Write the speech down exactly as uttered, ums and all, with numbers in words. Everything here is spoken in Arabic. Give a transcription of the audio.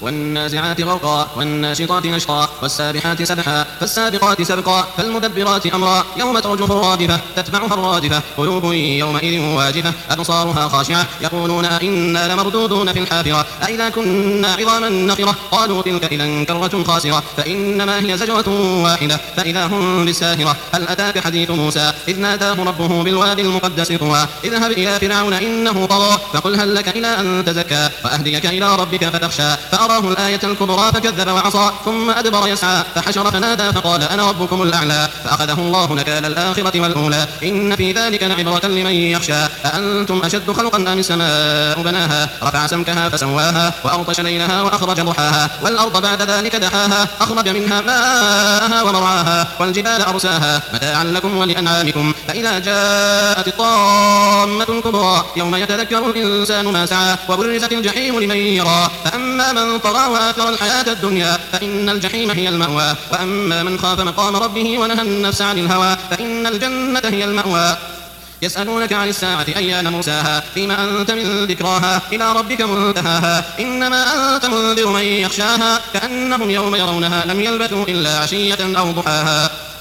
والنازعات غرقا والناشطات نشطا والسابحات سبحا فالسابقات سبقا فالمدبرات أمرا يوم ترجف الراجفة تتبعها الرادفة قلوب يومئذ واجفة أبصارها خاشعة يقولون إنا لمردودون في الحافرة أإذا كنا عظاما نخرة قالوا تلك إذا كرة خاسرة فإنما هي زجرة واحدة فإذا هم بالساهرة هل أتاك حديث موسى إذ ناداه ربه بالوادي المقدس طوى اذهب إلى فرعون إنه طغى فقل هل لك إلى أن تزكى وأهديك إلى ربك فتخشى فأراه الآية الكبرى فكذب وعصى ثم أدبر يسعى فحشر فنادى فقال أنا ربكم الأعلى فأخذه الله نكال الآخرة والأولى إن في ذلك لعبرة لمن يخشى أأنتم أشد خلقا أم السماء بناها رفع سمكها فسواها وأغطش ليلها وأخرج ضحاها والأرض بعد ذلك دحاها أخرج منها ماءها ومرعاها والجبال أرساها متاعا لكم ولأنعامكم فإذا جاءت الطامة الكبرى يوم يتذكر الإنسان ما سعى وبرزت الجحيم لمن يرى فأما من طغى وآثر الحياة الدنيا فإن الجحيم هي المأوى وأما من خاف مقام ربه ونهى النفس عن الهوى فإن الجنة هي المأوى يسألونك عن الساعة أيان مرساها فيما أنت من ذكراها إلى ربك منتهاها إنما أنت منذر من يخشاها كأنهم يوم يرونها لم يلبثوا إلا عشية أو ضحاها.